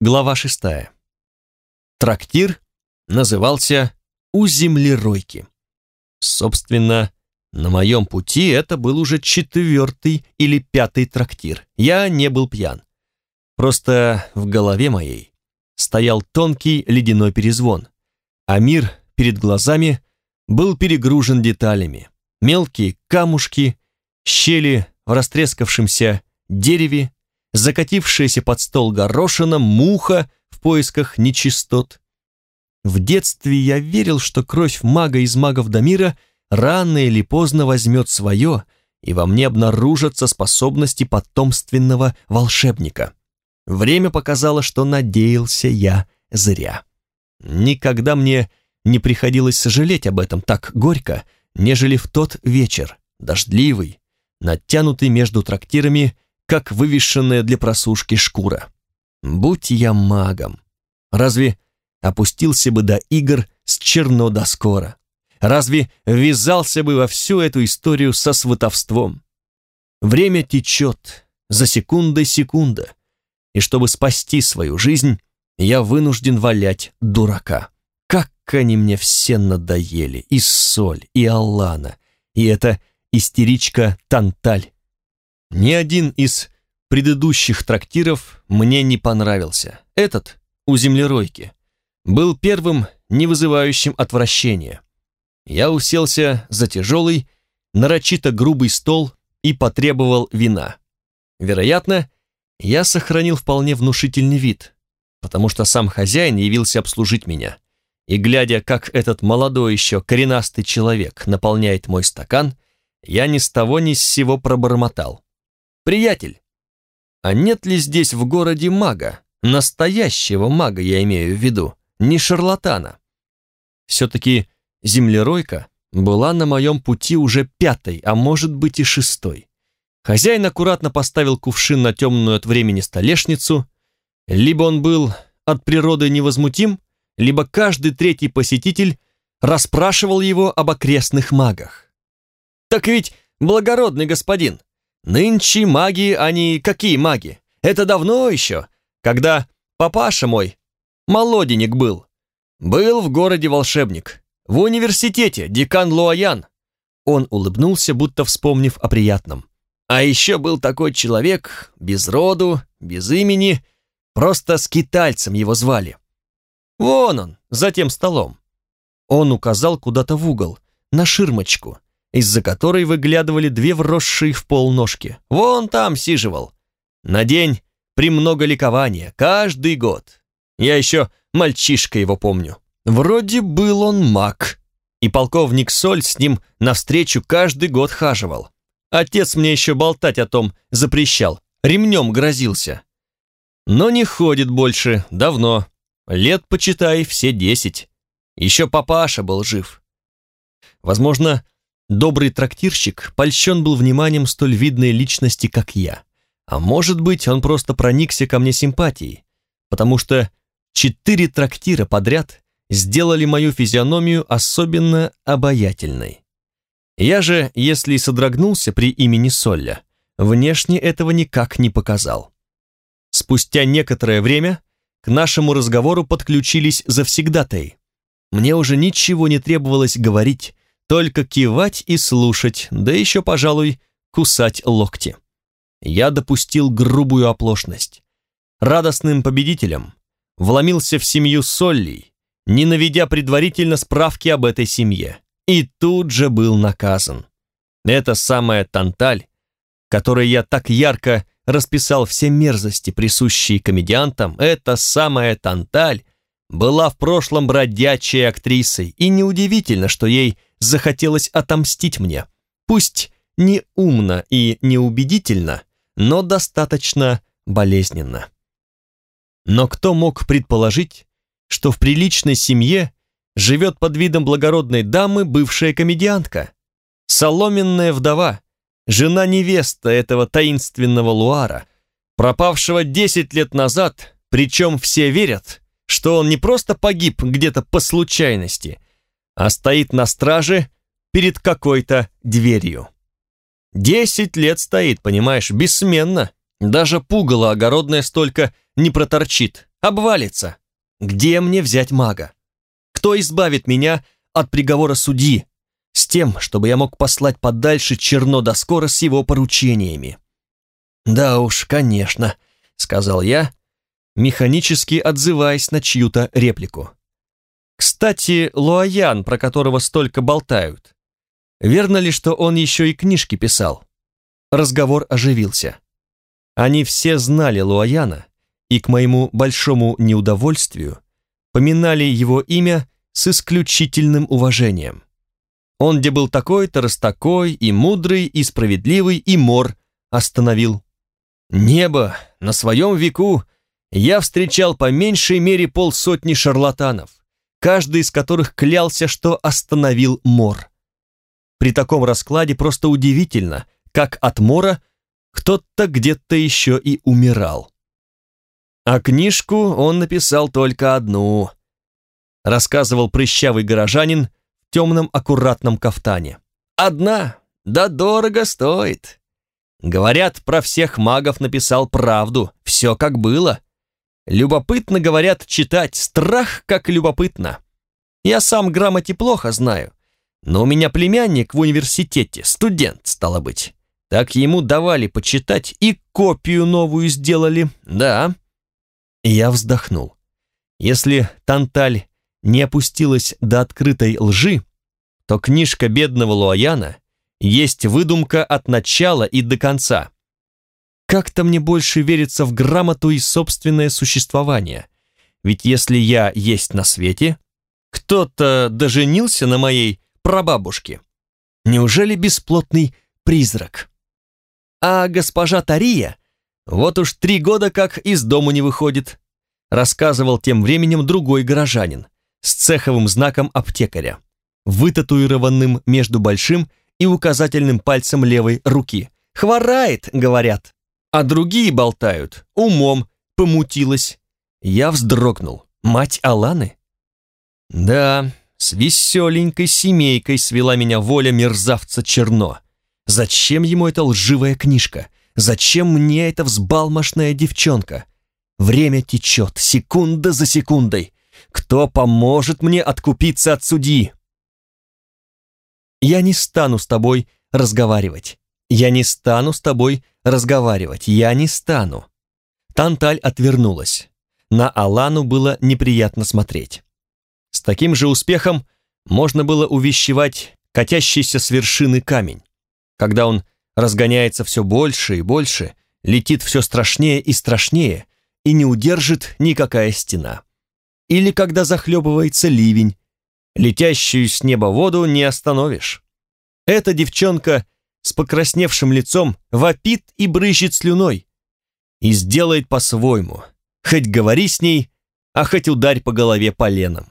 Глава 6. Трактир назывался «У землеройки». Собственно, на моем пути это был уже 4-й или 5-й трактир. Я не был пьян. Просто в голове моей стоял тонкий ледяной перезвон, а мир перед глазами был перегружен деталями. Мелкие камушки, щели в растрескавшемся дереве, закатившаяся под стол горошина, муха в поисках нечистот. В детстве я верил, что кровь мага из магов Дамира рано или поздно возьмет свое, и во мне обнаружатся способности потомственного волшебника. Время показало, что надеялся я зря. Никогда мне не приходилось сожалеть об этом так горько, нежели в тот вечер, дождливый, натянутый между трактирами, как вывешенная для просушки шкура. Будь я магом, разве опустился бы до игр с Черно до Скоро? Разве ввязался бы во всю эту историю со сватовством? Время течет, за секундой секунда, и чтобы спасти свою жизнь, я вынужден валять дурака. Как они мне все надоели, и Соль, и Алана, и эта истеричка Танталь. Ни один из предыдущих трактиров мне не понравился. Этот, у землеройки, был первым, не вызывающим отвращения. Я уселся за тяжелый, нарочито грубый стол и потребовал вина. Вероятно, я сохранил вполне внушительный вид, потому что сам хозяин явился обслужить меня. И глядя, как этот молодой еще коренастый человек наполняет мой стакан, я ни с того ни с сего пробормотал: «Приятель, а нет ли здесь в городе мага? Настоящего мага я имею в виду, не шарлатана». Все-таки землеройка была на моем пути уже 5-й, а может быть и 6-й. Хозяин аккуратно поставил кувшин на темную от времени столешницу. Либо он был от природы невозмутим, либо каждый 3-й посетитель расспрашивал его об окрестных магах. «Так ведь, благородный господин, нынче маги, они какие маги? Это давно еще, когда папаша мой, молоденек был. Был в городе волшебник, в университете, декан Луаян». Он улыбнулся, будто вспомнив о приятном. «А еще был такой человек, без роду, без имени, просто скитальцем его звали. Вон он, за тем столом». Он указал куда-то в угол, на ширмочку, из-за которой выглядывали 2 вросшие в пол ножки. Вон там сиживал. На день премного ликования, каждый год. Я еще мальчишка его помню. Вроде был он маг, и полковник Соль с ним навстречу каждый год хаживал. Отец мне еще болтать о том запрещал, ремнем грозился. Но не ходит больше, давно. Лет, почитай, все 10. Еще папаша был жив. Возможно, добрый трактирщик польщен был вниманием столь видной личности, как я. А может быть, он просто проникся ко мне симпатией, потому что 4 трактира подряд сделали мою физиономию особенно обаятельной. Я же, если и содрогнулся при имени Солля, внешне этого никак не показал. Спустя некоторое время к нашему разговору подключились завсегдатаи. Мне уже ничего не требовалось говорить, только кивать и слушать, да еще, пожалуй, кусать локти. Я допустил грубую оплошность. Радостным победителем вломился в семью Соллей, не наведя предварительно справки об этой семье, и тут же был наказан. Эта самая Танталь, которой я так ярко расписал все мерзости, присущие комедиантам, эта самая Танталь была в прошлом бродячей актрисой, и неудивительно, что ей захотелось отомстить мне. Пусть не умно и не убедительно, но достаточно болезненно. Но кто мог предположить, что в приличной семье живет под видом благородной дамы бывшая комедиантка, соломенная вдова, жена-невеста этого таинственного Луара, пропавшего 10 лет назад, причем все верят, что он не просто погиб где-то по случайности, а стоит на страже перед какой-то дверью. 10 лет стоит, понимаешь, бессменно. Даже пугало огородное столько не проторчит, обвалится. Где мне взять мага? Кто избавит меня от приговора судьи, с тем, чтобы я мог послать подальше Черно до Скора с его поручениями? Да уж, конечно, сказал я, механически отзываясь на чью-то реплику. Кстати, Луаян, про которого столько болтают, верно ли, что он еще и книжки писал? Разговор оживился. Они все знали Луаяна и, к моему большому неудовольствию, поминали его имя с исключительным уважением. Он где был такой-то, раз такой, и мудрый, и справедливый, и мор остановил. Небо, на своем веку я встречал по меньшей мере 50 шарлатанов, каждый из которых клялся, что остановил мор. При таком раскладе просто удивительно, как от мора кто-то где-то еще и умирал. А книжку он написал только одну, рассказывал прыщавый горожанин в темном аккуратном кафтане. Одна, да дорого стоит. Говорят, про всех магов написал правду, все как было. Любопытно, говорят, читать, страх как любопытно. Я сам грамоте плохо знаю, но у меня племянник в университете, студент, стало быть. Так ему давали почитать и копию новую сделали, да. Я вздохнул. Если Танталь не опустилась до открытой лжи, то книжка бедного Луаяна есть выдумка от начала и до конца. Как-то мне больше верится в грамоту и собственное существование. Ведь если я есть на свете, кто-то доженился на моей прабабушке. Неужели бесплотный призрак? А госпожа Тария вот уж 3 года как из дому не выходит, рассказывал тем временем другой горожанин с цеховым знаком аптекаря, вытатуированным между большим и указательным пальцем левой руки. Хворает, говорят. А другие болтают, умом помутилась. Я вздрогнул. Мать Аланы? Да, с веселенькой семейкой свела меня воля мерзавца Черно. Зачем ему эта лживая книжка? Зачем мне эта взбалмошная девчонка? Время течет, секунда за секундой. Кто поможет мне откупиться от судьи? Я не стану с тобой разговаривать. Я не стану с тобой разговаривать. Я не стану. Танталь отвернулась. На Алану было неприятно смотреть. С таким же успехом можно было увещевать катящийся с вершины камень. Когда он разгоняется все больше и больше, летит все страшнее и страшнее, и не удержит никакая стена. Или когда захлебывается ливень, летящую с неба воду не остановишь. Эта девчонка с покрасневшим лицом вопит и брызжет слюной. И сделает по-своему, хоть говори с ней, а хоть ударь по голове поленом.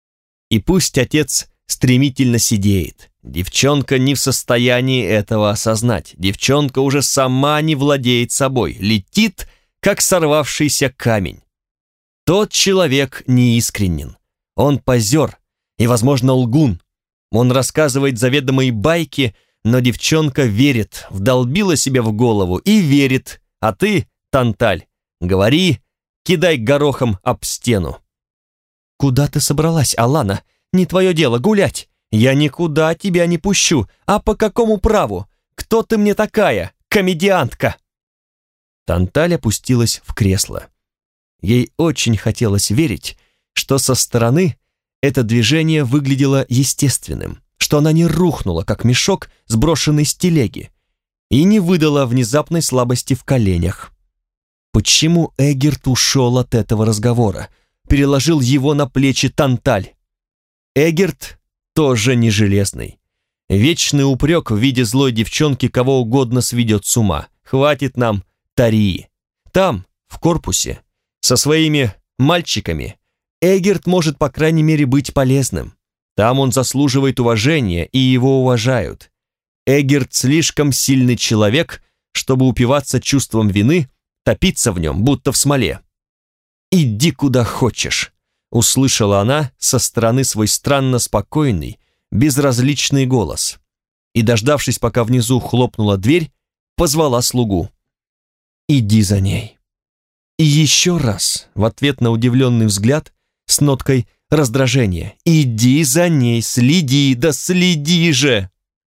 И пусть отец стремительно седеет, девчонка не в состоянии этого осознать, девчонка уже сама не владеет собой, летит, как сорвавшийся камень. Тот человек неискренен, он позер и, возможно, лгун. Он рассказывает заведомые байки, но девчонка верит, вдолбила себе в голову и верит, а ты, Танталь, говори, кидай горохом об стену. Куда ты собралась, Алана? Не твое дело гулять. Я никуда тебя не пущу. А по какому праву? Кто ты мне такая, комедиантка? Танталь опустилась в кресло. Ей очень хотелось верить, что со стороны это движение выглядело естественным, что она не рухнула, как мешок, сброшенный с телеги, и не выдала внезапной слабости в коленях. Почему Эгерт ушел от этого разговора, переложил его на плечи Танталь? Эгерт тоже не железный. Вечный упрек в виде злой девчонки кого угодно сведет с ума. Хватит нам Тарии. Там, в корпусе, со своими мальчиками, Эгерт может, по крайней мере, быть полезным. Там он заслуживает уважения, и его уважают. Эгерт слишком сильный человек, чтобы упиваться чувством вины, топиться в нем, будто в смоле. «Иди куда хочешь», — услышала она со стороны свой странно спокойный, безразличный голос. И, дождавшись, пока внизу хлопнула дверь, позвала слугу. «Иди за ней». И еще раз, в ответ на удивленный взгляд, с ноткой раздражения: «Иди за ней, следи, да следи же!»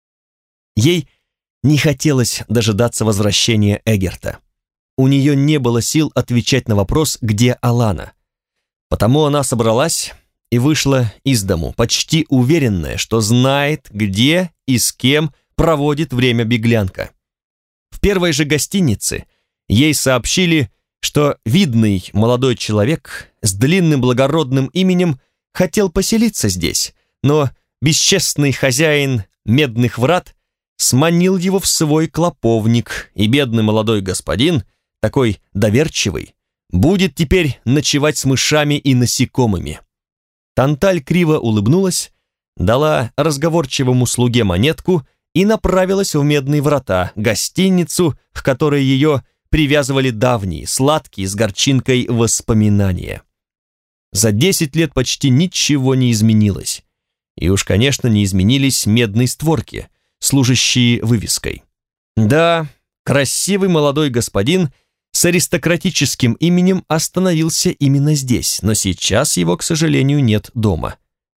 Ей не хотелось дожидаться возвращения Эггерта. У нее не было сил отвечать на вопрос, где Алана. Потому она собралась и вышла из дому, почти уверенная, что знает, где и с кем проводит время беглянка. В первой же гостинице ей сообщили, что видный молодой человек с длинным благородным именем хотел поселиться здесь, но бесчестный хозяин Медных Врат сманил его в свой клоповник, и бедный молодой господин, такой доверчивый, будет теперь ночевать с мышами и насекомыми. Танталь криво улыбнулась, дала разговорчивому слуге монетку и направилась в Медные Врата, гостиницу, к которой ее привязывали давние, сладкие, с горчинкой воспоминания. За 10 лет почти ничего не изменилось. И уж, конечно, не изменились медные створки, служащие вывеской. Да, красивый молодой господин с аристократическим именем остановился именно здесь, но сейчас его, к сожалению, нет дома.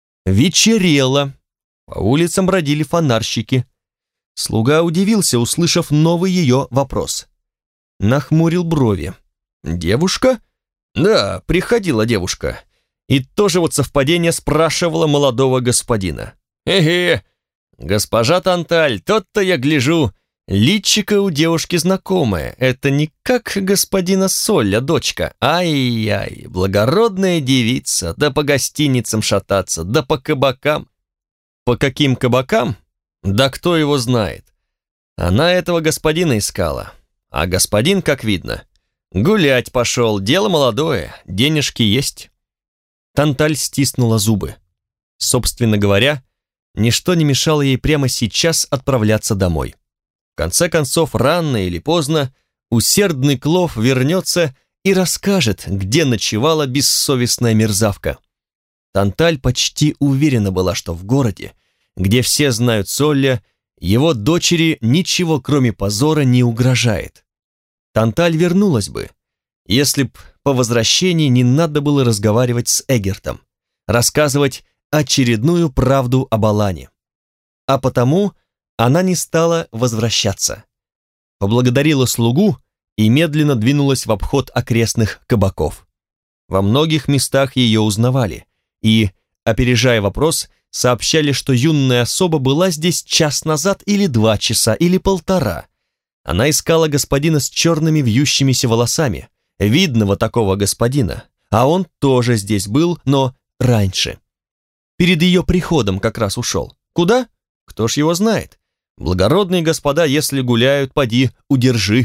Вечерело, по улицам бродили фонарщики. Слуга удивился, услышав новый ее вопрос. Нахмурил брови. «Девушка?» «Да, приходила девушка. И тоже вот совпадение спрашивала молодого господина». «Эге, госпожа Танталь, тот-то я гляжу, личико у девушки знакомое. Это не как господина Соля, дочка. Ай-яй, благородная девица, да по гостиницам шататься, да по кабакам». «По каким кабакам? Да кто его знает. Она этого господина искала. А господин, как видно, гулять пошел, дело молодое, денежки есть». Танталь стиснула зубы. Собственно говоря, ничто не мешало ей прямо сейчас отправляться домой. В конце концов, рано или поздно, усердный Клов вернется и расскажет, где ночевала бессовестная мерзавка. Танталь почти уверена была, что в городе, где все знают Солля, его дочери ничего, кроме позора, не угрожает. Танталь вернулась бы, если б по возвращении не надо было разговаривать с Эггертом, рассказывать очередную правду об Алане. А потому она не стала возвращаться. Поблагодарила слугу и медленно двинулась в обход окрестных кабаков. Во многих местах ее узнавали и, опережая вопрос, сообщали, что юная особа была здесь час назад или 2 часа, или 1,5. Она искала господина с черными вьющимися волосами, видного такого господина, а он тоже здесь был, но раньше. Перед ее приходом как раз ушел. Куда? Кто ж его знает? Благородные господа, если гуляют, поди, удержи.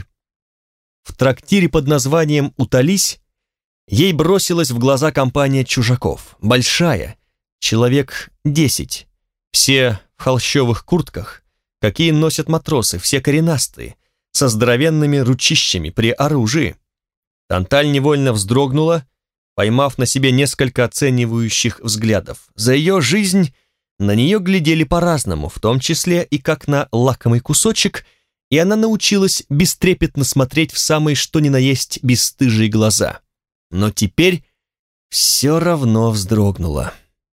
В трактире под названием «Утолись» ей бросилась в глаза компания чужаков, большая, человек 10, все в холщовых куртках, какие носят матросы, все коренастые, со здоровенными ручищами при оружии. Танталь невольно вздрогнула, поймав на себе несколько оценивающих взглядов. За ее жизнь на нее глядели по-разному, в том числе и как на лакомый кусочек, и она научилась бестрепетно смотреть в самые что ни на есть бесстыжие глаза. Но теперь все равно вздрогнула.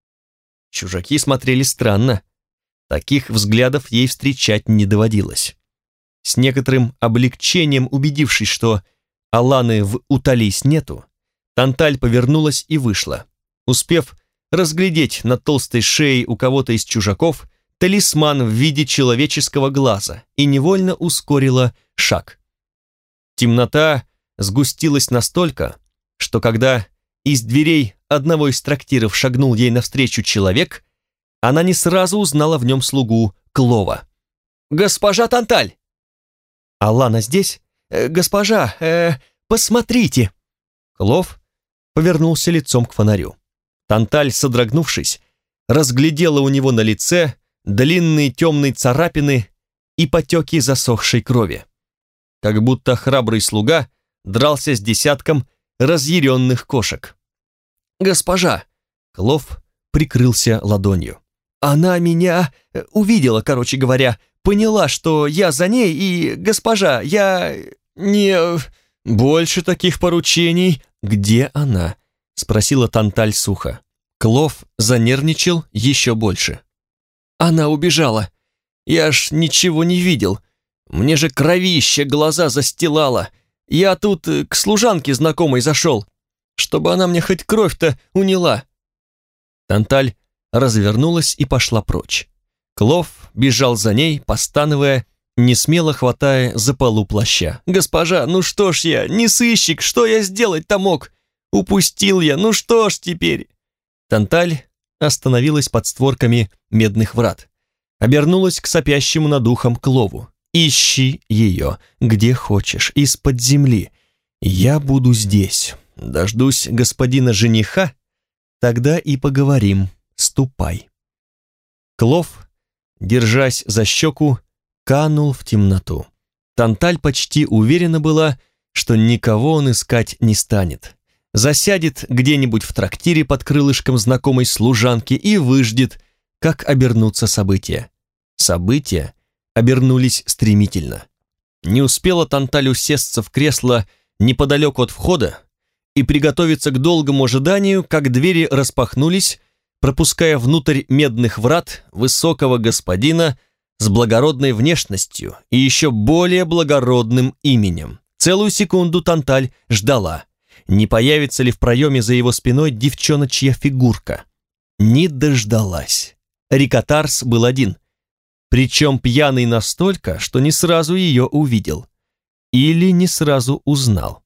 Чужаки смотрели странно. Таких взглядов ей встречать не доводилось. С некоторым облегчением убедившись, что Аланы в «Утолись» нету, Танталь повернулась и вышла, успев разглядеть на толстой шее у кого-то из чужаков талисман в виде человеческого глаза и невольно ускорила шаг. Темнота сгустилась настолько, что когда из дверей одного из трактиров шагнул ей навстречу человек, она не сразу узнала в нем слугу Клова. «Госпожа Танталь!» «Алана здесь? Госпожа, посмотрите!» Клов повернулся лицом к фонарю. Танталь, содрогнувшись, разглядела у него на лице длинные темные царапины и потеки засохшей крови. Как будто храбрый слуга дрался с десятком разъяренных кошек. «Госпожа!» Клов прикрылся ладонью. «Она меня увидела, короче говоря, поняла, что я за ней, и, госпожа, я не... больше таких поручений. Где она?» — спросила Танталь сухо. Клов занервничал еще больше. «Она убежала. Я ж ничего не видел. Мне же кровище глаза застилало. Я тут к служанке знакомой зашел, чтобы она мне хоть кровь-то уняла». Танталь развернулась и пошла прочь. Клов бежал за ней, постановая, несмело хватая за полу плаща. «Госпожа, ну что ж я, не сыщик, что я сделать-то мог? Упустил я, ну что ж теперь?» Танталь остановилась под створками медных врат, обернулась к сопящему над ухом Клову. «Ищи ее, где хочешь, из-под земли. Я буду здесь, дождусь господина жениха, тогда и поговорим. Ступай». Клов, держась за щеку, канул в темноту. Танталь почти уверена была, что никого он искать не станет. Засядет где-нибудь в трактире под крылышком знакомой служанки и выждет, как обернутся события. События обернулись стремительно. Не успела Танталь усесться в кресло неподалеку от входа и приготовиться к долгому ожиданию, как двери распахнулись, пропуская внутрь медных врат высокого господина с благородной внешностью и еще более благородным именем. Целую секунду Танталь ждала, не появится ли в проеме за его спиной девчоночья фигурка. Не дождалась. Рикотарс был один, причем пьяный настолько, что не сразу ее увидел. Или не сразу узнал.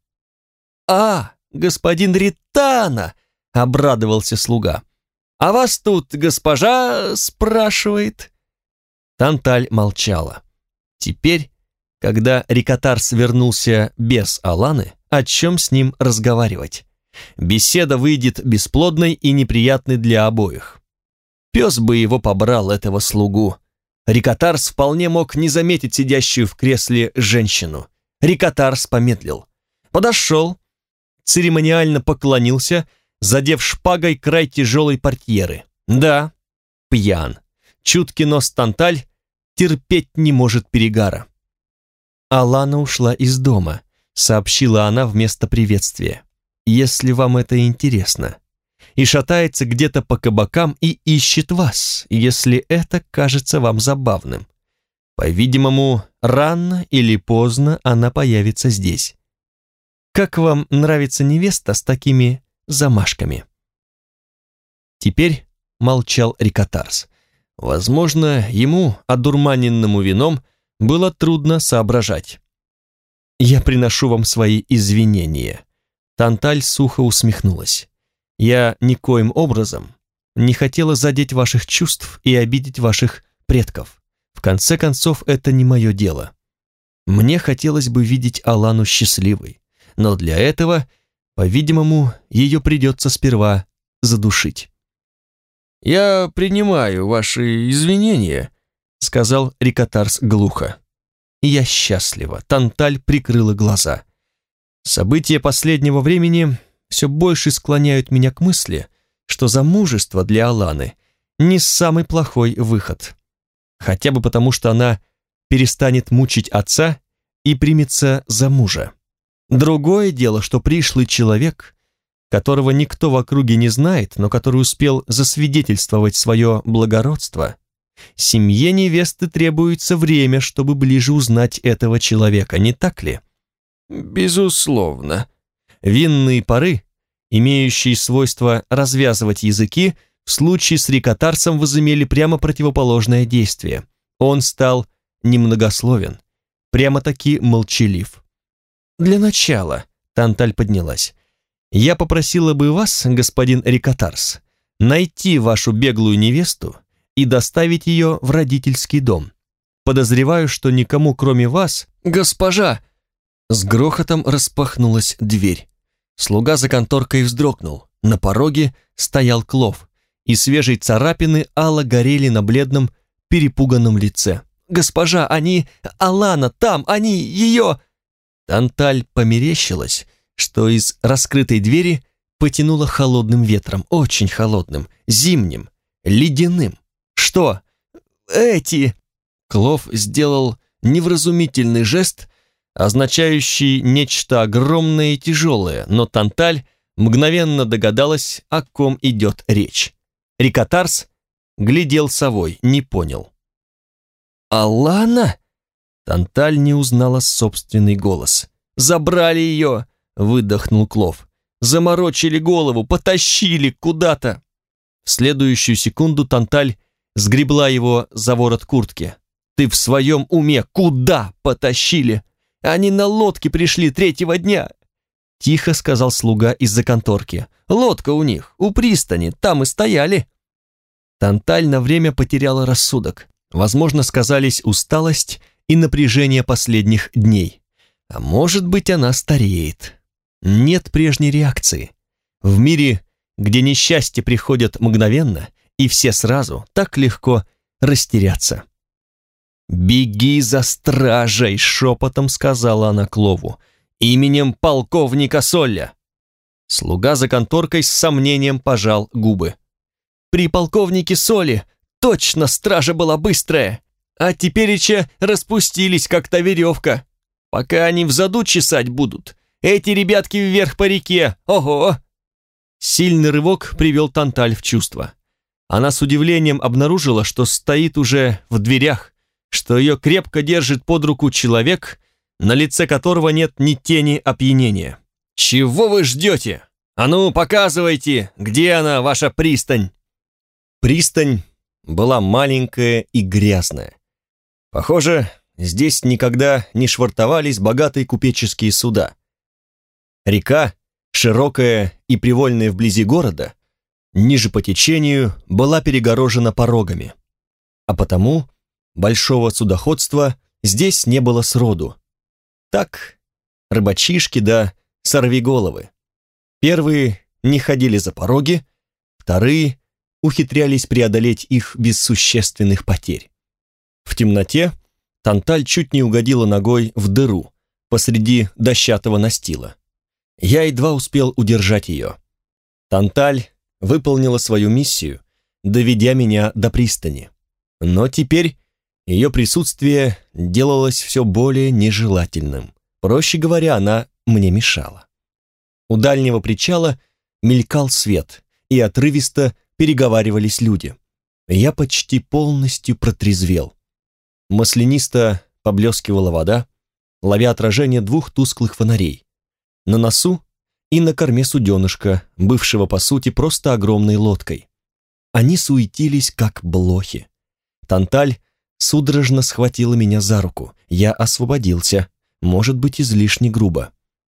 «А, господин Ритана!» — обрадовался слуга. «А вас тут госпожа спрашивает?» Танталь молчала. Теперь, когда Рикотарс вернулся без Аланы, о чем с ним разговаривать? Беседа выйдет бесплодной и неприятной для обоих. Пес бы его побрал, этого слугу. Рикотарс вполне мог не заметить сидящую в кресле женщину. Рикотарс помедлил. Подошел, церемониально поклонился, задев шпагой край тяжелой портьеры. Да, пьян. Чуткий нос Танталь терпеть не может перегара. «Алана ушла из дома», — сообщила она вместо приветствия, «если вам это интересно, и шатается где-то по кабакам и ищет вас, если это кажется вам забавным. По-видимому, рано или поздно она появится здесь. Как вам нравится невеста с такими замашками?» Теперь молчал Рикотарс. Возможно, ему, одурманенному вином, было трудно соображать. «Я приношу вам свои извинения». Танталь сухо усмехнулась. «Я никоим образом не хотела задеть ваших чувств и обидеть ваших предков. В конце концов, это не мое дело. Мне хотелось бы видеть Алану счастливой, но для этого, по-видимому, ее придется сперва задушить». «Я принимаю ваши извинения», — сказал Рикотарс глухо. «Я счастлива». Танталь прикрыла глаза. События последнего времени все больше склоняют меня к мысли, что замужество для Аланы не самый плохой выход. Хотя бы потому, что она перестанет мучить отца и примется за мужа. Другое дело, что пришлый человек, которого никто в округе не знает, но который успел засвидетельствовать свое благородство, семье невесты требуется время, чтобы ближе узнать этого человека, не так ли? Безусловно. Винные пары, имеющие свойство развязывать языки, в случае с Рикотарсом возымели прямо противоположное действие. Он стал немногословен, прямо-таки молчалив. «Для начала», — Танталь поднялась, «я попросила бы вас, господин Рикотарс, найти вашу беглую невесту и доставить ее в родительский дом. Подозреваю, что никому, кроме вас...» «Госпожа!» С грохотом распахнулась дверь. Слуга за конторкой вздрогнул. На пороге стоял Клов, и свежие царапины ало горели на бледном, перепуганном лице. «Госпожа, они... Алана, там, они, ее...» Танталь померещилась, что из раскрытой двери потянуло холодным ветром, очень холодным, зимним, ледяным. «Что? Эти...» Клов сделал невразумительный жест, означающий нечто огромное и тяжелое, но Танталь мгновенно догадалась, о ком идет речь. Рикотарс глядел совой, не понял. «Алана?» Танталь не узнала собственный голос. «Забрали ее!» — выдохнул Клов. «Заморочили голову, потащили куда-то!» В следующую секунду Танталь сгребла его за ворот куртки. «Ты в своем уме? Куда потащили? Они на лодке пришли 3-го дня!» Тихо сказал слуга из-за конторки. «Лодка у них, у пристани, там и стояли!» Танталь на время потеряла рассудок. Возможно, сказались усталость и напряжение последних дней. А может быть, она стареет. Нет прежней реакции. В мире, где несчастья приходят мгновенно, и все сразу, так легко растеряться. «Беги за стражей!» — шепотом сказала она Клову. «Именем полковника Солля!» Слуга за конторкой с сомнением пожал губы. «При полковнике Соли точно стража была быстрая, а тепереча распустились, как та веревка. Пока они в заду чесать будут, эти ребятки вверх по реке, ого!» Сильный рывок привел Танталь в чувство. Она с удивлением обнаружила, что стоит уже в дверях, что ее крепко держит под руку человек, на лице которого нет ни тени опьянения. «Чего вы ждете? А ну, показывайте, где она, ваша пристань!» Пристань была маленькая и грязная. Похоже, здесь никогда не швартовались богатые купеческие суда. Река, широкая и привольная вблизи города, ниже по течению была перегорожена порогами. А потому большого судоходства здесь не было сроду. Так, рыбачишки да сорвиголовы. Первые не ходили за пороги, вторые ухитрялись преодолеть их без существенных потерь. В темноте Танталь чуть не угодила ногой в дыру посреди дощатого настила. Я едва успел удержать ее. Танталь выполнила свою миссию, доведя меня до пристани. Но теперь ее присутствие делалось все более нежелательным. Проще говоря, она мне мешала. У дальнего причала мелькал свет, и отрывисто переговаривались люди. Я почти полностью протрезвел. Маслянисто поблескивала вода, ловя отражение 2 тусклых фонарей. На носу и на корме суденышка, бывшего по сути просто огромной лодкой. Они суетились, как блохи. Танталь судорожно схватила меня за руку. Я освободился, может быть, излишне грубо.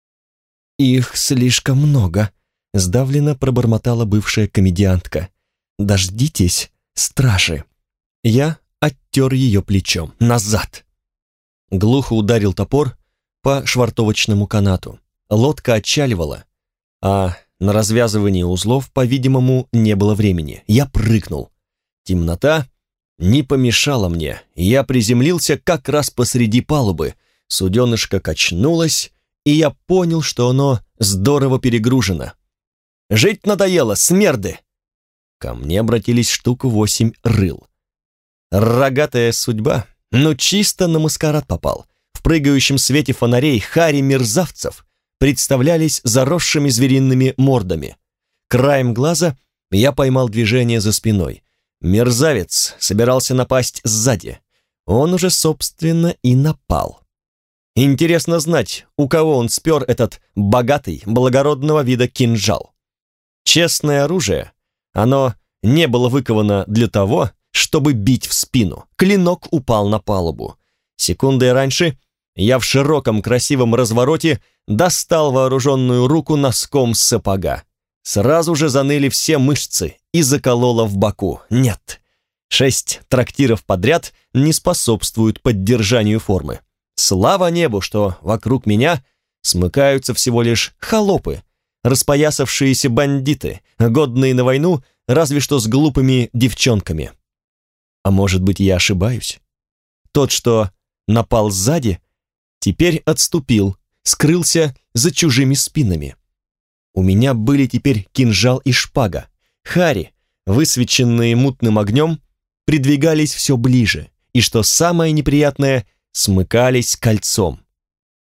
«Их слишком много», — сдавленно пробормотала бывшая комедиантка. «Дождитесь, стражи». Я оттер ее плечом. «Назад!» Глухо ударил топор по швартовочному канату. Лодка отчаливала, а на развязывание узлов, по-видимому, не было времени. Я прыгнул. Темнота не помешала мне. Я приземлился как раз посреди палубы. Суденышко качнулось, и я понял, что оно здорово перегружено. «Жить надоело, смерды!» Ко мне обратились штук 8 рыл. Рогатая судьба, чисто на маскарад попал. В прыгающем свете фонарей хари мерзавцев представлялись заросшими звериными мордами. Краем глаза я поймал движение за спиной. Мерзавец собирался напасть сзади. Он уже, собственно, и напал. Интересно знать, у кого он спер этот богатый, благородного вида кинжал. Честное оружие, оно не было выковано для того, чтобы бить в спину. Клинок упал на палубу. Секундой раньше я в широком красивом развороте достал вооруженную руку носком сапога. Сразу же заныли все мышцы и закололо в боку. Нет, 6 трактиров подряд не способствуют поддержанию формы. Слава небу, что вокруг меня смыкаются всего лишь холопы, распоясавшиеся бандиты, годные на войну разве что с глупыми девчонками. А может быть, я ошибаюсь? Тот, что напал сзади, теперь отступил, скрылся за чужими спинами. У меня были теперь кинжал и шпага. Хари, высвеченные мутным огнем, придвигались все ближе, и, что самое неприятное, смыкались кольцом.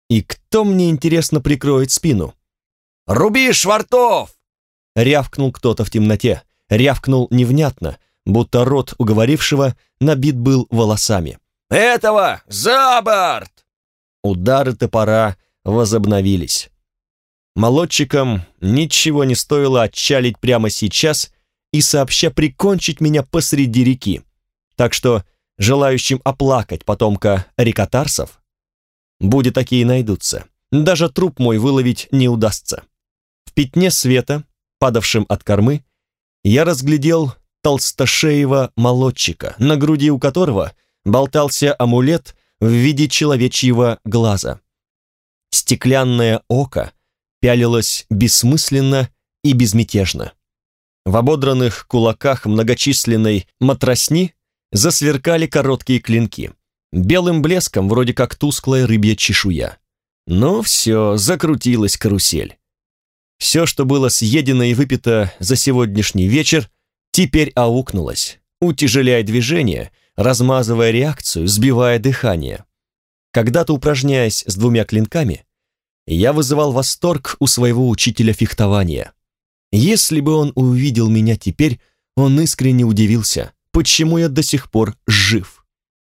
И кто мне, интересно, прикроет спину? «Руби швартов!» Рявкнул кто-то в темноте. Рявкнул невнятно, будто рот уговорившего набит был волосами. «Этого за борт!» Удары топора возобновились. Молодчикам ничего не стоило отчалить прямо сейчас и сообща прикончить меня посреди реки. Так что желающим оплакать потомка рекотарсов, будет такие найдутся, даже труп мой выловить не удастся. В пятне света, падавшем от кормы, я разглядел толстошеего молодчика, на груди у которого болтался амулет в виде человечьего глаза. Стеклянное око пялилось бессмысленно и безмятежно. В ободранных кулаках многочисленной матросни засверкали короткие клинки. Белым блеском, вроде как тусклая рыбья чешуя. Ну все, закрутилась карусель. Все, что было съедено и выпито за сегодняшний вечер, теперь аукнулось, утяжеляя движение, размазывая реакцию, сбивая дыхание. Когда-то, упражняясь с двумя клинками, я вызывал восторг у своего учителя фехтования. Если бы он увидел меня теперь, он искренне удивился, почему я до сих пор жив.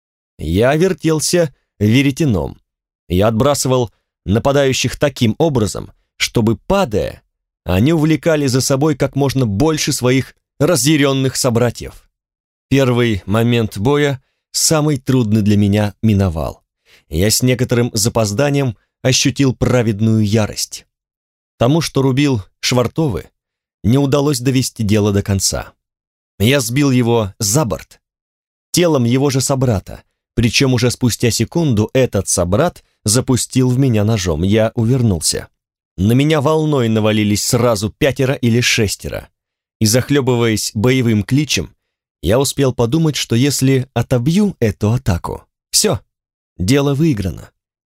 Я вертелся веретеном. Я отбрасывал нападающих таким образом, чтобы, падая, они увлекали за собой как можно больше своих разъяренных собратьев. Первый момент боя, самый трудный для меня, миновал. Я с некоторым запозданием ощутил праведную ярость. Тому, что рубил Швартовы, не удалось довести дело до конца. Я сбил его за борт, телом его же собрата, причем уже спустя секунду этот собрат запустил в меня ножом. Я увернулся. На меня волной навалились сразу 5 или 6, и, захлебываясь боевым кличем, я успел подумать, что если отобью эту атаку, все, дело выиграно.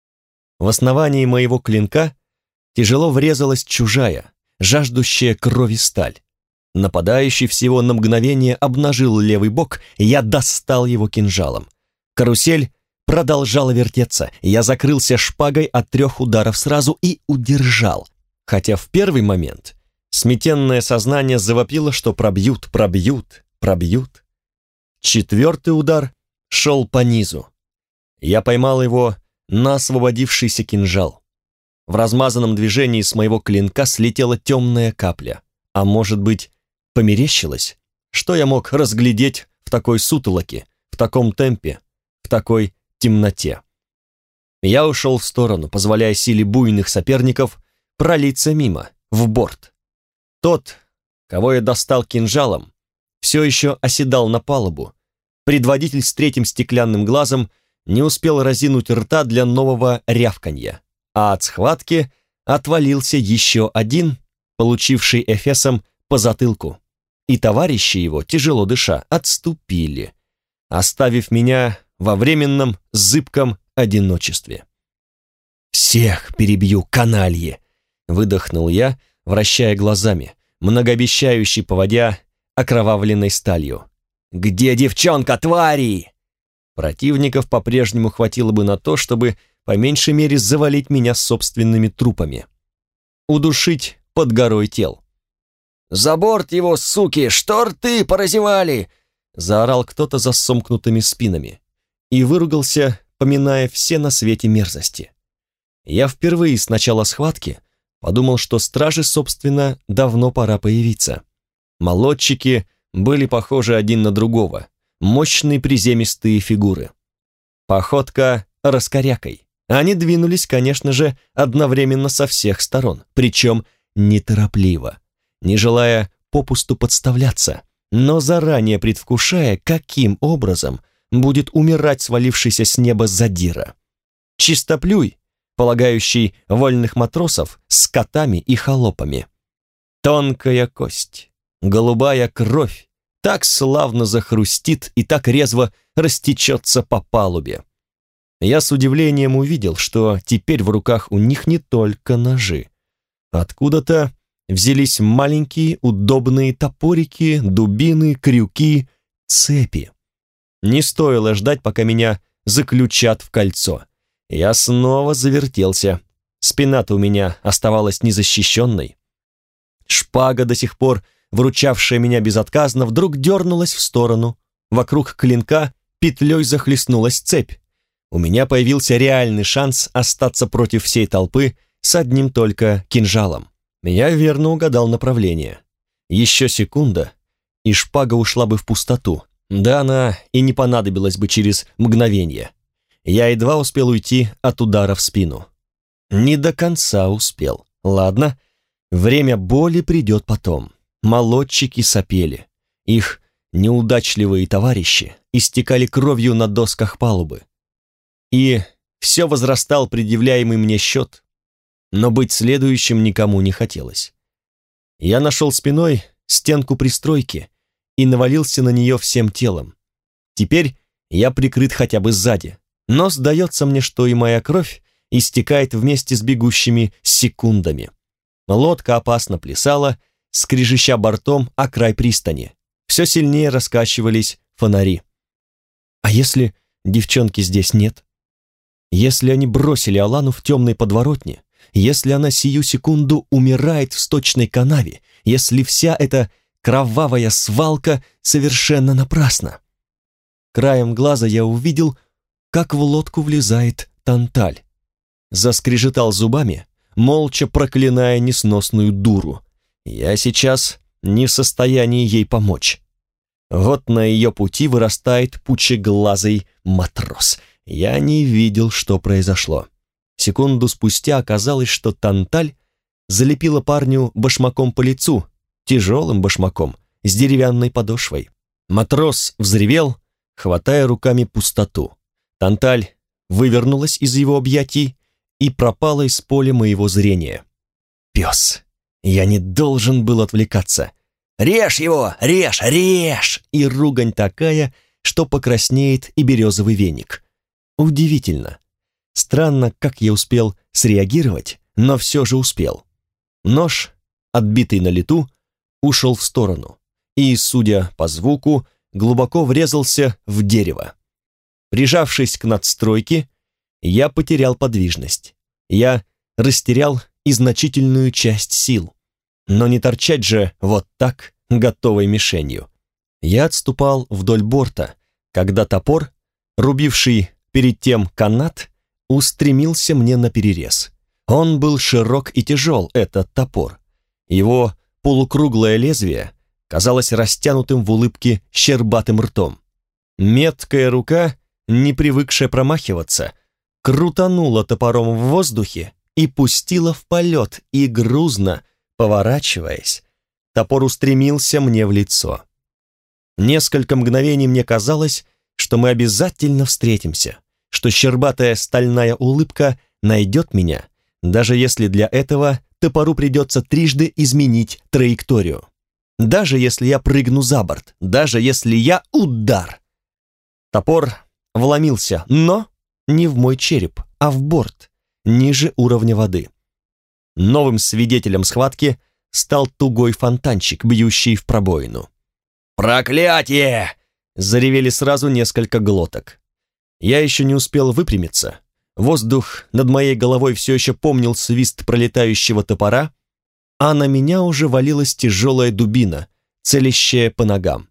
В основании моего клинка тяжело врезалась чужая, жаждущая крови сталь. Нападающий всего на мгновение обнажил левый бок, и я достал его кинжалом. Карусель продолжала вертеться, я закрылся шпагой от 3 ударов сразу и удержал, хотя в первый момент сметенное сознание завопило, что пробьют. 4-й удар шел по низу. Я поймал его на освободившийся кинжал. В размазанном движении с моего клинка слетела темная капля. А может быть, померещилось? Что я мог разглядеть в такой сутолоке, в таком темпе, в такой темноте? Я ушел в сторону, позволяя силе буйных соперников пролиться мимо, в борт. Тот, кого я достал кинжалом, все еще оседал на палубу. Предводитель с 3-м стеклянным глазом не успел разинуть рта для нового рявканья, а от схватки отвалился еще один, получивший эфесом по затылку, и товарищи его, тяжело дыша, отступили, оставив меня во временном зыбком одиночестве. «Всех перебью, канальи!» — выдохнул я, вращая глазами, многообещающий поводя окровавленной сталью. «Где девчонка, твари?» Противников по-прежнему хватило бы на то, чтобы по меньшей мере завалить меня собственными трупами. Удушить под горой тел. «За борт его, суки! Что рты поразевали?» Заорал кто-то за сомкнутыми спинами и выругался, поминая все на свете мерзости. Я впервые с начала схватки подумал, что стражи, собственно, давно пора появиться. Молодчики были похожи один на другого, мощные приземистые фигуры. Походка раскорякой. Они двинулись, конечно же, одновременно со всех сторон, причем неторопливо, не желая попусту подставляться, но заранее предвкушая, каким образом будет умирать свалившийся с неба задира. Чистоплюй, полагающий вольных матросов скотами и холопами. Тонкая кость, голубая кровь так славно захрустит и так резво растечется по палубе. Я с удивлением увидел, что теперь в руках у них не только ножи. Откуда-то взялись маленькие удобные топорики, дубины, крюки, цепи. Не стоило ждать, пока меня заключат в кольцо. Я снова завертелся, Спина-то у меня оставалась незащищенной. Шпага, до сих пор выручавшая меня безотказно, вдруг дернулась в сторону. Вокруг клинка петлей захлестнулась цепь. У меня появился реальный шанс остаться против всей толпы с одним только кинжалом. Я верно угадал направление. Еще секунда, и шпага ушла бы в пустоту. Да она и не понадобилась бы через мгновение. Я едва успел уйти от удара в спину. Не до конца успел. Ладно, время боли придет потом. Молодчики сопели. Их неудачливые товарищи истекали кровью на досках палубы. И все возрастал предъявляемый мне счет. Но быть следующим никому не хотелось. Я нашел спиной стенку пристройки и навалился на нее всем телом. Теперь я прикрыт хотя бы сзади, но сдается мне, что и моя кровь истекает вместе с бегущими секундами. Лодка опасно плясала, скрежеща бортом о край пристани. Все сильнее раскачивались фонари. А если девчонки здесь нет? Если они бросили Алану в темной подворотне, если она сию секунду умирает в сточной канаве, если вся эта кровавая свалка совершенно напрасна. Краем глаза я увидел, как в лодку влезает Танталь. Заскрежетал зубами, молча проклиная несносную дуру. Я сейчас не в состоянии ей помочь. Вот на ее пути вырастает пучеглазый матрос. Я не видел, что произошло. Секунду спустя оказалось, что Танталь залепила парню башмаком по лицу, тяжелым башмаком, с деревянной подошвой. Матрос взревел, хватая руками пустоту. Танталь вывернулась из его объятий и пропала из поля моего зрения. Пес! Я не должен был отвлекаться. «Режь его! Режь! Режь!» И ругань такая, что покраснеет и березовый веник. Удивительно. Странно, как я успел среагировать, но все же успел. Нож, отбитый на лету, ушел в сторону и, судя по звуку, глубоко врезался в дерево. Прижавшись к надстройке, я потерял подвижность. Я растерял и значительную часть сил. Но не торчать же вот так, готовой мишенью. Я отступал вдоль борта, когда топор, рубивший перед тем канат, устремился мне наперерез. Он был широк и тяжел, этот топор. Его полукруглое лезвие казалось растянутым в улыбке щербатым ртом. Меткая рука, не привыкшая промахиваться, крутанула топором в воздухе и пустила в полет, и грузно, поворачиваясь, топор устремился мне в лицо. Несколько мгновений мне казалось, что мы обязательно встретимся, что щербатая стальная улыбка найдет меня, даже если для этого топору придется трижды изменить траекторию. Даже если я прыгну за борт, даже если я удар. Топор вломился, но не в мой череп, а в борт, ниже уровня воды. Новым свидетелем схватки стал тугой фонтанчик, бьющий в пробоину. «Проклятие!» — заревели сразу несколько глоток. Я еще не успел выпрямиться. Воздух над моей головой все еще помнил свист пролетающего топора, а на меня уже валилась тяжелая дубина, целящая по ногам.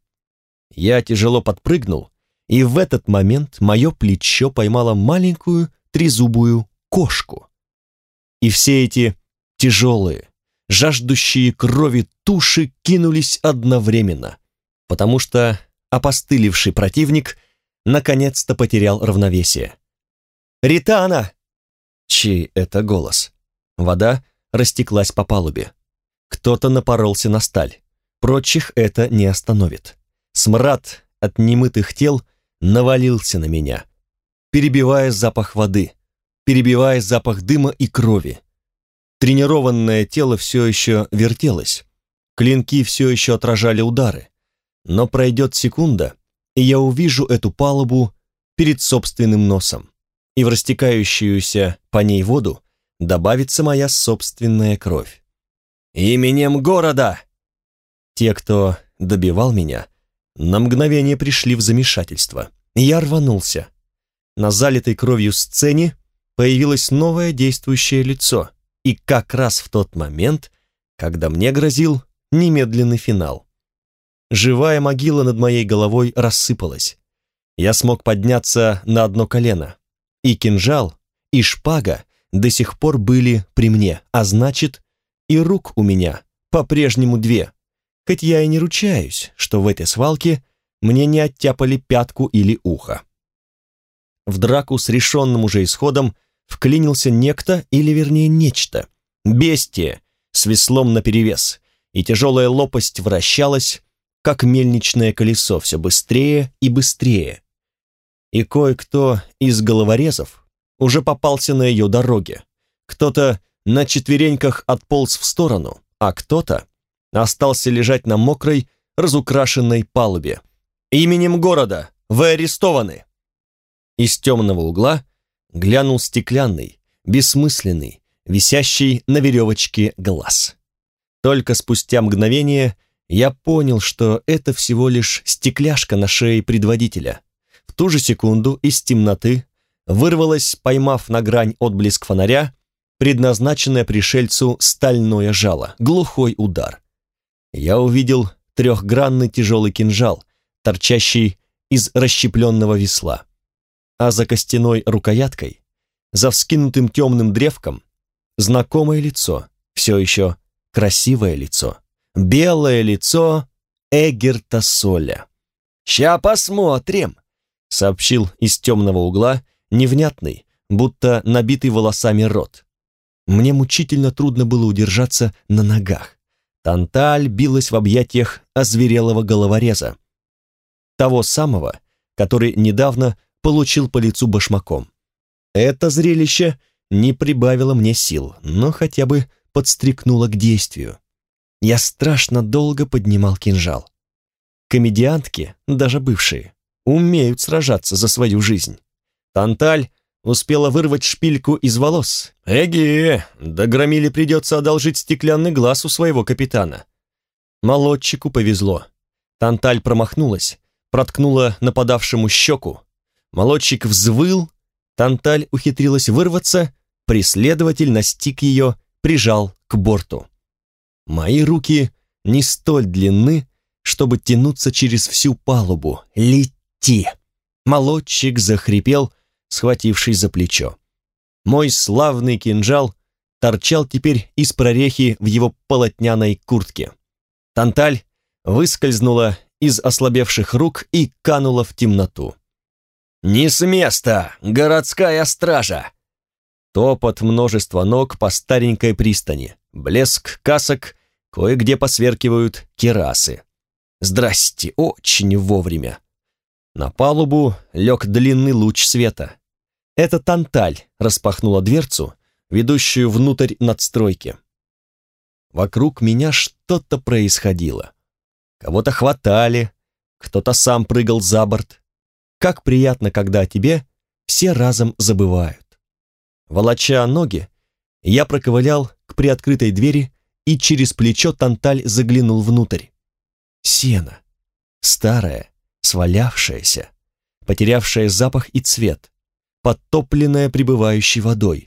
Я тяжело подпрыгнул, и в этот момент мое плечо поймало маленькую трезубую кошку. И все эти тяжелые, жаждущие крови туши кинулись одновременно, потому что опостылевший противник наконец-то потерял равновесие. «Ритана!» Чей это голос? Вода растеклась по палубе. Кто-то напоролся на сталь. Прочих это не остановит. Смрад от немытых тел навалился на меня, перебивая запах воды, перебивая запах дыма и крови. Тренированное тело все еще вертелось. Клинки все еще отражали удары. Но пройдет секунда, и я увижу эту палубу перед собственным носом. И в растекающуюся по ней воду добавится моя собственная кровь. «Именем города!» Те, кто добивал меня, на мгновение пришли в замешательство. Я рванулся. На залитой кровью сцене появилось новое действующее лицо, и как раз в тот момент, когда мне грозил немедленный финал. Живая могила над моей головой рассыпалась. Я смог подняться на одно колено, и кинжал, и шпага до сих пор были при мне, а значит, и рук у меня по-прежнему две, хоть я и не ручаюсь, что в этой свалке мне не оттяпали пятку или ухо. В драку с решенным уже исходом вклинился некто, или вернее нечто, бестия, с веслом наперевес, и тяжелая лопасть вращалась, как мельничное колесо, все быстрее и быстрее. И кое-кто из головорезов уже попался на ее дороге. Кто-то на четвереньках отполз в сторону, а кто-то остался лежать на мокрой, разукрашенной палубе. «Именем города вы арестованы!» Из темного угла глянул стеклянный, бессмысленный, висящий на веревочке глаз. Только спустя мгновение я понял, что это всего лишь стекляшка на шее предводителя. В ту же секунду из темноты вырвалось, поймав на грань отблеск фонаря, предназначенное пришельцу стальное жало, глухой удар. Я увидел трехгранный тяжелый кинжал, торчащий из расщепленного весла. А за костяной рукояткой, за вскинутым темным древком, знакомое лицо, все еще красивое лицо, белое лицо Эгерта Соля. «Ща посмотрим», — сообщил из темного угла невнятный, будто набитый волосами рот. Мне мучительно трудно было удержаться на ногах. Танталь билась в объятиях озверелого головореза, того самого, который недавно получил по лицу башмаком. Это зрелище не прибавило мне сил, но хотя бы подстрекнуло к действию. Я страшно долго поднимал кинжал. Комедиантки, даже бывшие, умеют сражаться за свою жизнь. Танталь успела вырвать шпильку из волос. Эге, да Громиле придется одолжить стеклянный глаз у своего капитана. Молодчику повезло. Танталь промахнулась, проткнула нападавшему щеку. Молодчик взвыл, Танталь ухитрилась вырваться, преследователь настиг ее, прижал к борту. Мои руки не столь длинны, чтобы тянуться через всю палубу. «Лети!» Молодчик захрипел, схватившись за плечо. Мой славный кинжал торчал теперь из прорехи в его полотняной куртке. Танталь выскользнула из ослабевших рук и канула в темноту. «Не с места, городская стража!» Топот множества ног по старенькой пристани, блеск касок, кое-где посверкивают кирасы. Здрасте, очень вовремя. На палубу лег длинный луч света. Это Танталь распахнула дверцу, ведущую внутрь надстройки. Вокруг меня что-то происходило. Кого-то хватали, кто-то сам прыгал за борт. Как приятно, когда о тебе все разом забывают. Волоча ноги, я проковылял к приоткрытой двери и через плечо Танталь заглянул внутрь. Сено, старое, свалявшееся, потерявшее запах и цвет, подтопленное прибывающей водой.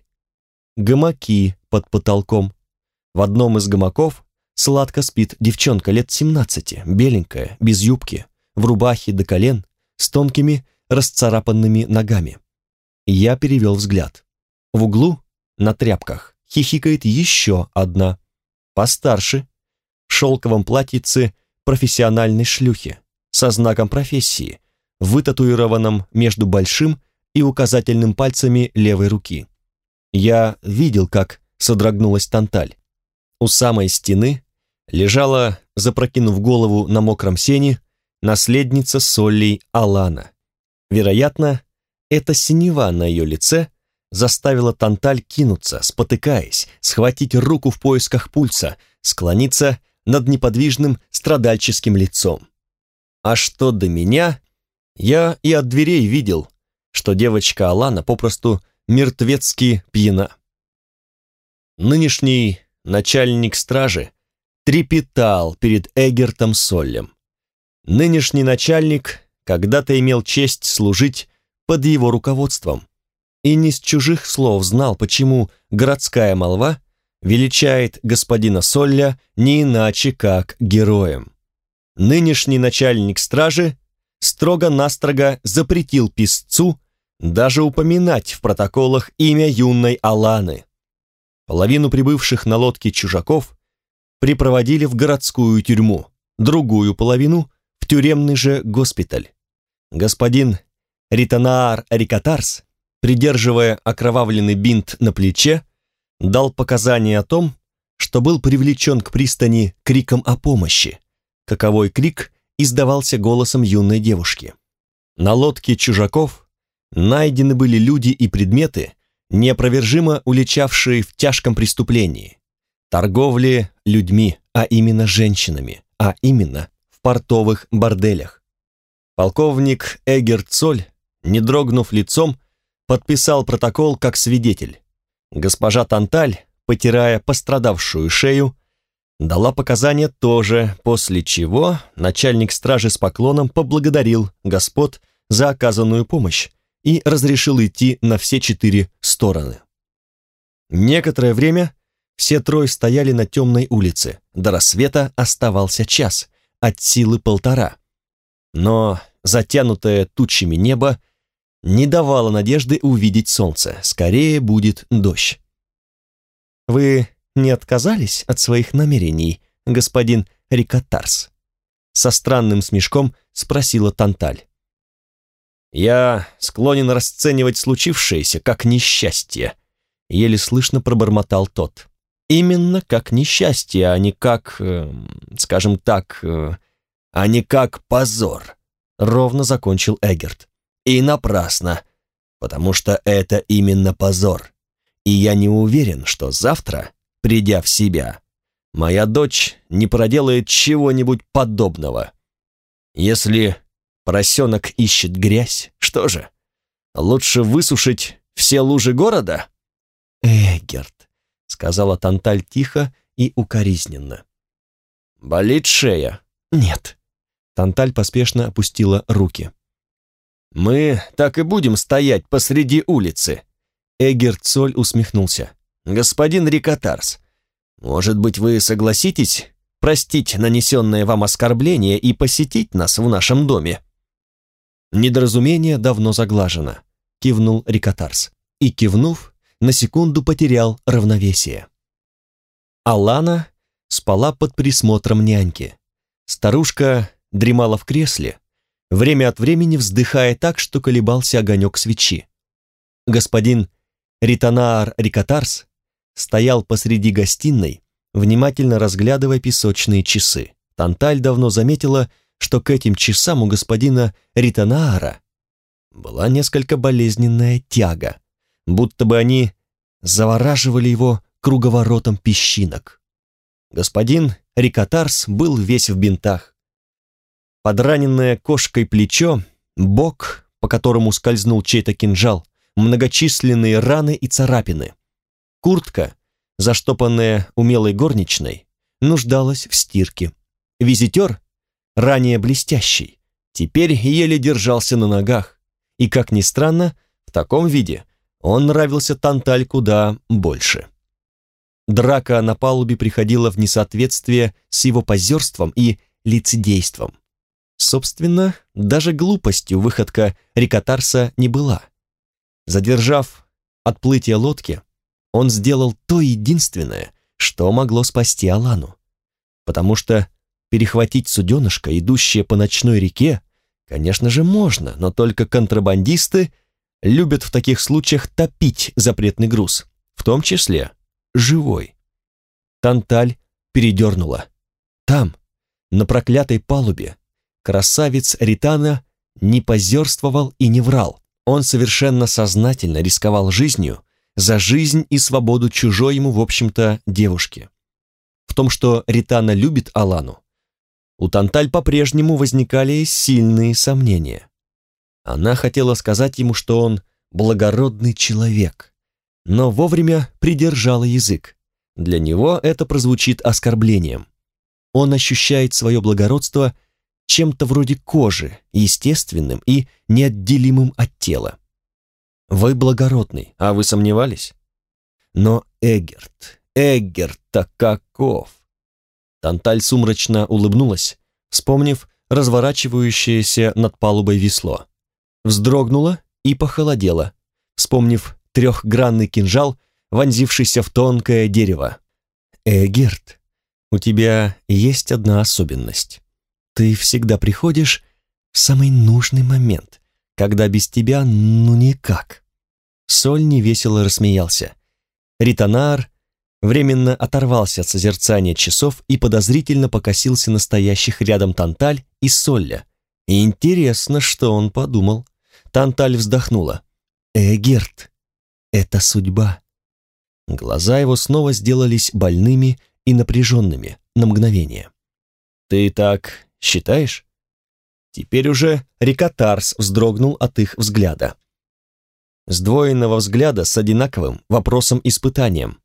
Гамаки под потолком. В одном из гамаков сладко спит девчонка лет 17, беленькая, без юбки, в рубахе до колен, с тонкими расцарапанными ногами. Я перевел взгляд. В углу, на тряпках, хихикает еще одна, постарше, в шелковом платьице профессиональной шлюхи, со знаком профессии, вытатуированном между большим и указательным пальцами левой руки. Я видел, как содрогнулась Танталь. У самой стены лежала, запрокинув голову на мокром сене, наследница Соллей Алана. Вероятно, эта синева на ее лице заставила Танталь кинуться, спотыкаясь, схватить руку в поисках пульса, склониться над неподвижным страдальческим лицом. А что до меня, я и от дверей видел, что девочка Алана попросту мертвецки пьяна. Нынешний начальник стражи трепетал перед Эгертом Соллем. Нынешний начальник когда-то имел честь служить под его руководством. и не с чужих слов знал, почему городская молва величает господина Солля не иначе, как героем. Нынешний начальник стражи строго-настрого запретил писцу даже упоминать в протоколах имя юной Аланы. Половину прибывших на лодке чужаков припроводили в городскую тюрьму, другую половину — в тюремный же госпиталь. Господин Ританаар Рикатарс, придерживая окровавленный бинт на плече, дал показания о том, что был привлечен к пристани криком о помощи, каковой крик издавался голосом юной девушки. На лодке чужаков найдены были люди и предметы, неопровержимо уличавшие в тяжком преступлении, торговле людьми, а именно женщинами, а именно в портовых борделях. Полковник Эгерт Цоль, не дрогнув лицом, подписал протокол как свидетель. Госпожа Танталь, потирая пострадавшую шею, дала показания тоже, после чего начальник стражи с поклоном поблагодарил господ за оказанную помощь и разрешил идти на все 4 стороны. Некоторое время все трое стояли на темной улице, до рассвета оставался час, от силы 1,5. Но затянутое тучами небо не давало надежды увидеть солнце, скорее будет дождь. «Вы не отказались от своих намерений, господин Рикатарс?» Со странным смешком спросила Танталь. «Я склонен расценивать случившееся как несчастье», еле слышно пробормотал тот. «Именно как несчастье, а не как, скажем так, а не как позор», ровно закончил Эгерт. «И напрасно, потому что это именно позор. И я не уверен, что завтра, придя в себя, моя дочь не проделает чего-нибудь подобного. Если поросенок ищет грязь, что же, лучше высушить все лужи города?» «Эгерт», — сказала Танталь тихо и укоризненно. «Болит шея?» «Нет». Танталь поспешно опустила руки. «Мы так и будем стоять посреди улицы?» Эгерт Цоль усмехнулся. «Господин Рикатарс, может быть, вы согласитесь простить нанесенное вам оскорбление и посетить нас в нашем доме?» «Недоразумение давно заглажено», — кивнул Рикатарс. И, кивнув, на секунду потерял равновесие. Алана спала под присмотром няньки. Старушка дремала в кресле, время от времени вздыхая так, что колебался огонек свечи. Господин Ританаар Рикатарс стоял посреди гостиной, внимательно разглядывая песочные часы. Танталь давно заметила, что к этим часам у господина Ританаара была несколько болезненная тяга, будто бы они завораживали его круговоротом песчинок. Господин Рикатарс был весь в бинтах. Подраненное кошкой плечо, бок, по которому скользнул чей-то кинжал, многочисленные раны и царапины. Куртка, заштопанная умелой горничной, нуждалась в стирке. Визитер, ранее блестящий, теперь еле держался на ногах, и, как ни странно, в таком виде он нравился Танталь куда больше. Драка на палубе приходила в несоответствие с его позерством и лицедейством. Собственно, даже глупостью выходка Рикатарса не была. Задержав отплытие лодки, он сделал то единственное, что могло спасти Алану. Потому что перехватить суденышко, идущее по ночной реке, конечно же, можно, но только контрабандисты любят в таких случаях топить запретный груз, в том числе живой. Танталь передернула. Там, на проклятой палубе, красавец Ритана не позерствовал и не врал. Он совершенно сознательно рисковал жизнью за жизнь и свободу чужой ему, в общем-то, девушки. В том, что Ритана любит Алану, у Танталь по-прежнему возникали сильные сомнения. Она хотела сказать ему, что он благородный человек, но вовремя придержала язык. Для него это прозвучит оскорблением. Он ощущает свое благородство чем-то вроде кожи, естественным и неотделимым от тела. Вы благородный, а вы сомневались? Но Эггерт-то каков!» Танталь сумрачно улыбнулась, вспомнив разворачивающееся над палубой весло. Вздрогнула и похолодела, вспомнив трехгранный кинжал, вонзившийся в тонкое дерево. «Эггерт, у тебя есть одна особенность. Ты всегда приходишь в самый нужный момент, когда без тебя ну никак». Соль невесело рассмеялся. Ританар временно оторвался от созерцания часов и подозрительно покосился на стоящих рядом Танталь и Солля. Интересно, что он подумал. Танталь вздохнула. «Эггерт, это судьба». Глаза его снова сделались больными и напряженными на мгновение. «Ты так считаешь?» Теперь уже Рикотарс вздрогнул от их взгляда. Сдвоенного взгляда с одинаковым вопросом-испытанием.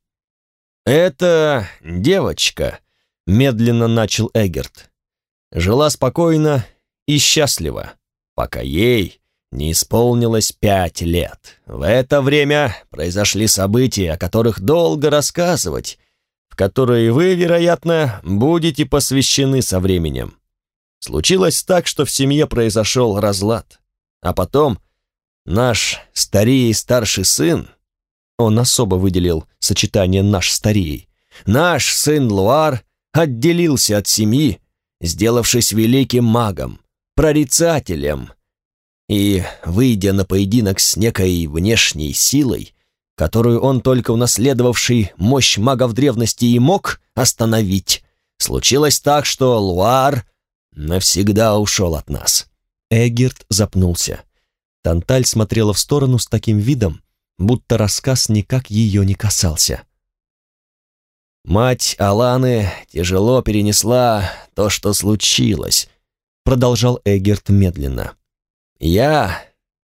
«Эта девочка», — медленно начал Эггерт, «жила спокойно и счастливо, пока ей не исполнилось 5 лет. В это время произошли события, о которых долго рассказывать, в которые вы, вероятно, будете посвящены со временем. Случилось так, что в семье произошел разлад, а потом наш старший сын, он особо выделил сочетание «наш старей», наш сын Луар отделился от семьи, сделавшись великим магом, прорицателем, и, выйдя на поединок с некой внешней силой, которую он, только унаследовавший мощь магов древности, и мог остановить, случилось так, что Луар навсегда ушел от нас». Эггерт запнулся. Танталь смотрела в сторону с таким видом, будто рассказ никак ее не касался. «Мать Аланы тяжело перенесла то, что случилось», — продолжал Эггерт медленно. Я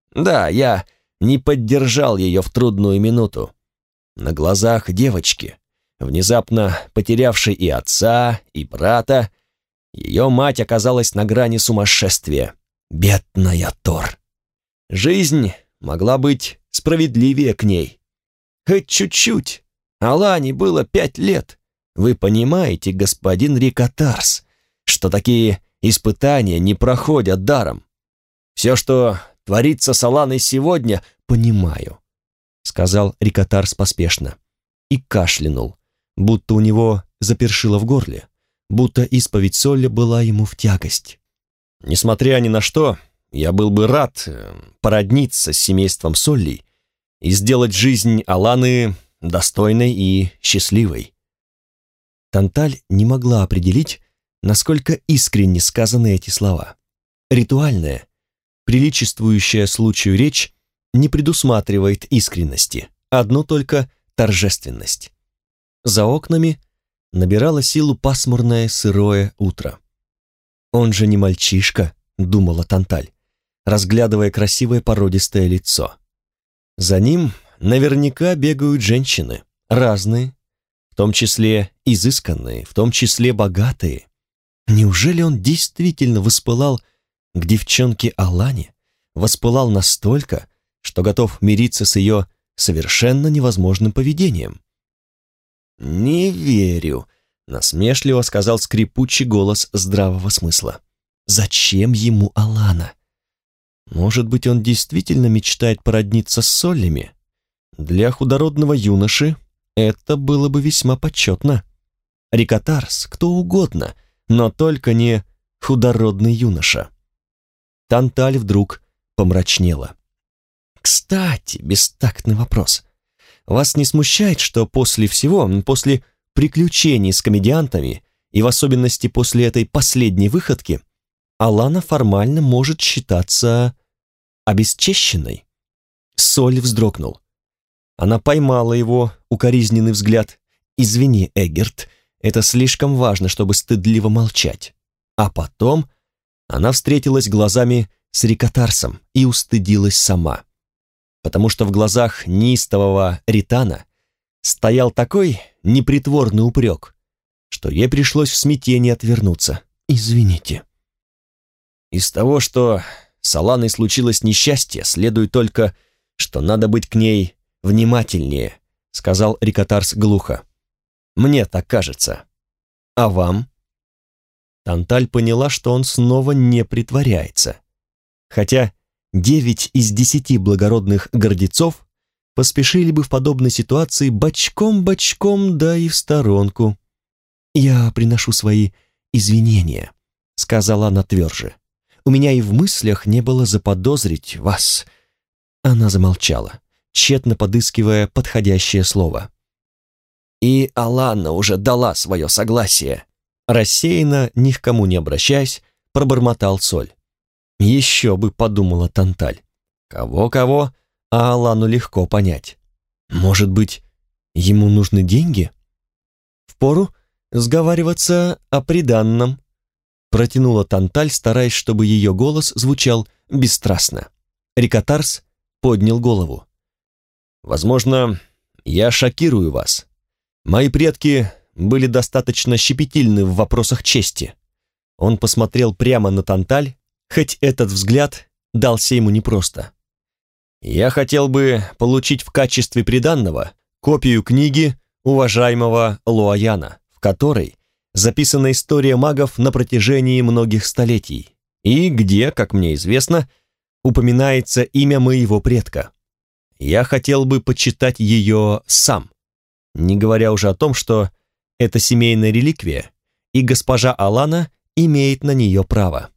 не поддержал ее в трудную минуту. На глазах девочки, внезапно потерявшей и отца, и брата, ее мать оказалась на грани сумасшествия. Бедная Тор. Жизнь могла быть справедливее к ней. Хоть чуть-чуть. Алане было 5 лет. Вы понимаете, господин Рикотарс, что такие испытания не проходят даром. Все, что творится с Аланой сегодня, понимаю», — сказал Рикотарс поспешно и кашлянул, будто у него запершило в горле, будто исповедь Солли была ему в тягость. «Несмотря ни на что, я был бы рад породниться с семейством Солли и сделать жизнь Аланы достойной и счастливой». Танталь не могла определить, насколько искренне сказаны эти слова. Ритуальная, приличествующая случаю речь не предусматривает искренности, одну только торжественность. За окнами набирало силу пасмурное сырое утро. «Он же не мальчишка», — думала Танталь, разглядывая красивое породистое лицо. «За ним наверняка бегают женщины, разные, в том числе изысканные, в том числе богатые. Неужели он действительно воспылал к девчонке Алане, воспылал настолько, что готов мириться с ее совершенно невозможным поведением?» «Не верю», — насмешливо сказал скрипучий голос здравого смысла. «Зачем ему Алана? Может быть, он действительно мечтает породниться с Соллями? Для худородного юноши это было бы весьма почетно. Рикотарс, кто угодно, но только не худородный юноша». Танталь вдруг помрачнела. «Кстати, бестактный вопрос. Вас не смущает, что после всего, после приключений с комедиантами, и в особенности после этой последней выходки, Алана формально может считаться обесчещенной?» Соль вздрогнул. Она поймала его укоризненный взгляд. «Извини, Эггерт, это слишком важно, чтобы стыдливо молчать». А потом она встретилась глазами с Рикотарсом и устыдилась сама, потому что в глазах неистового Ритана стоял такой непритворный упрек, что ей пришлось в смятении отвернуться. «Извините». Из того, что с Аланой случилось несчастье, следует только, что надо быть к ней внимательнее», — сказал Рикотарс глухо. «Мне так кажется. А вам?» Танталь поняла, что он снова не притворяется. Хотя 9 из 10 благородных гордецов поспешили бы в подобной ситуации бочком-бочком, да и в сторонку. «Я приношу свои извинения», — сказала она тверже. «У меня и в мыслях не было заподозрить вас». Она замолчала, тщетно подыскивая подходящее слово. «И Алана уже дала свое согласие», — рассеянно, ни к кому не обращаясь, пробормотал Соль. «Еще бы», — подумала Танталь. Кого-кого, а Алану легко понять. Может быть, ему нужны деньги? Впору сговариваться о приданном, протянула Танталь, стараясь, чтобы ее голос звучал бесстрастно. Рикотарс поднял голову. «Возможно, я шокирую вас. Мои предки были достаточно щепетильны в вопросах чести». Он посмотрел прямо на Танталь, хоть этот взгляд дался ему непросто. «Я хотел бы получить в качестве приданного копию книги уважаемого Луаяна, в которой записана история магов на протяжении многих столетий, и где, как мне известно, упоминается имя моего предка. Я хотел бы почитать ее сам, не говоря уже о том, что это семейная реликвия, и госпожа Алана имеет на нее право».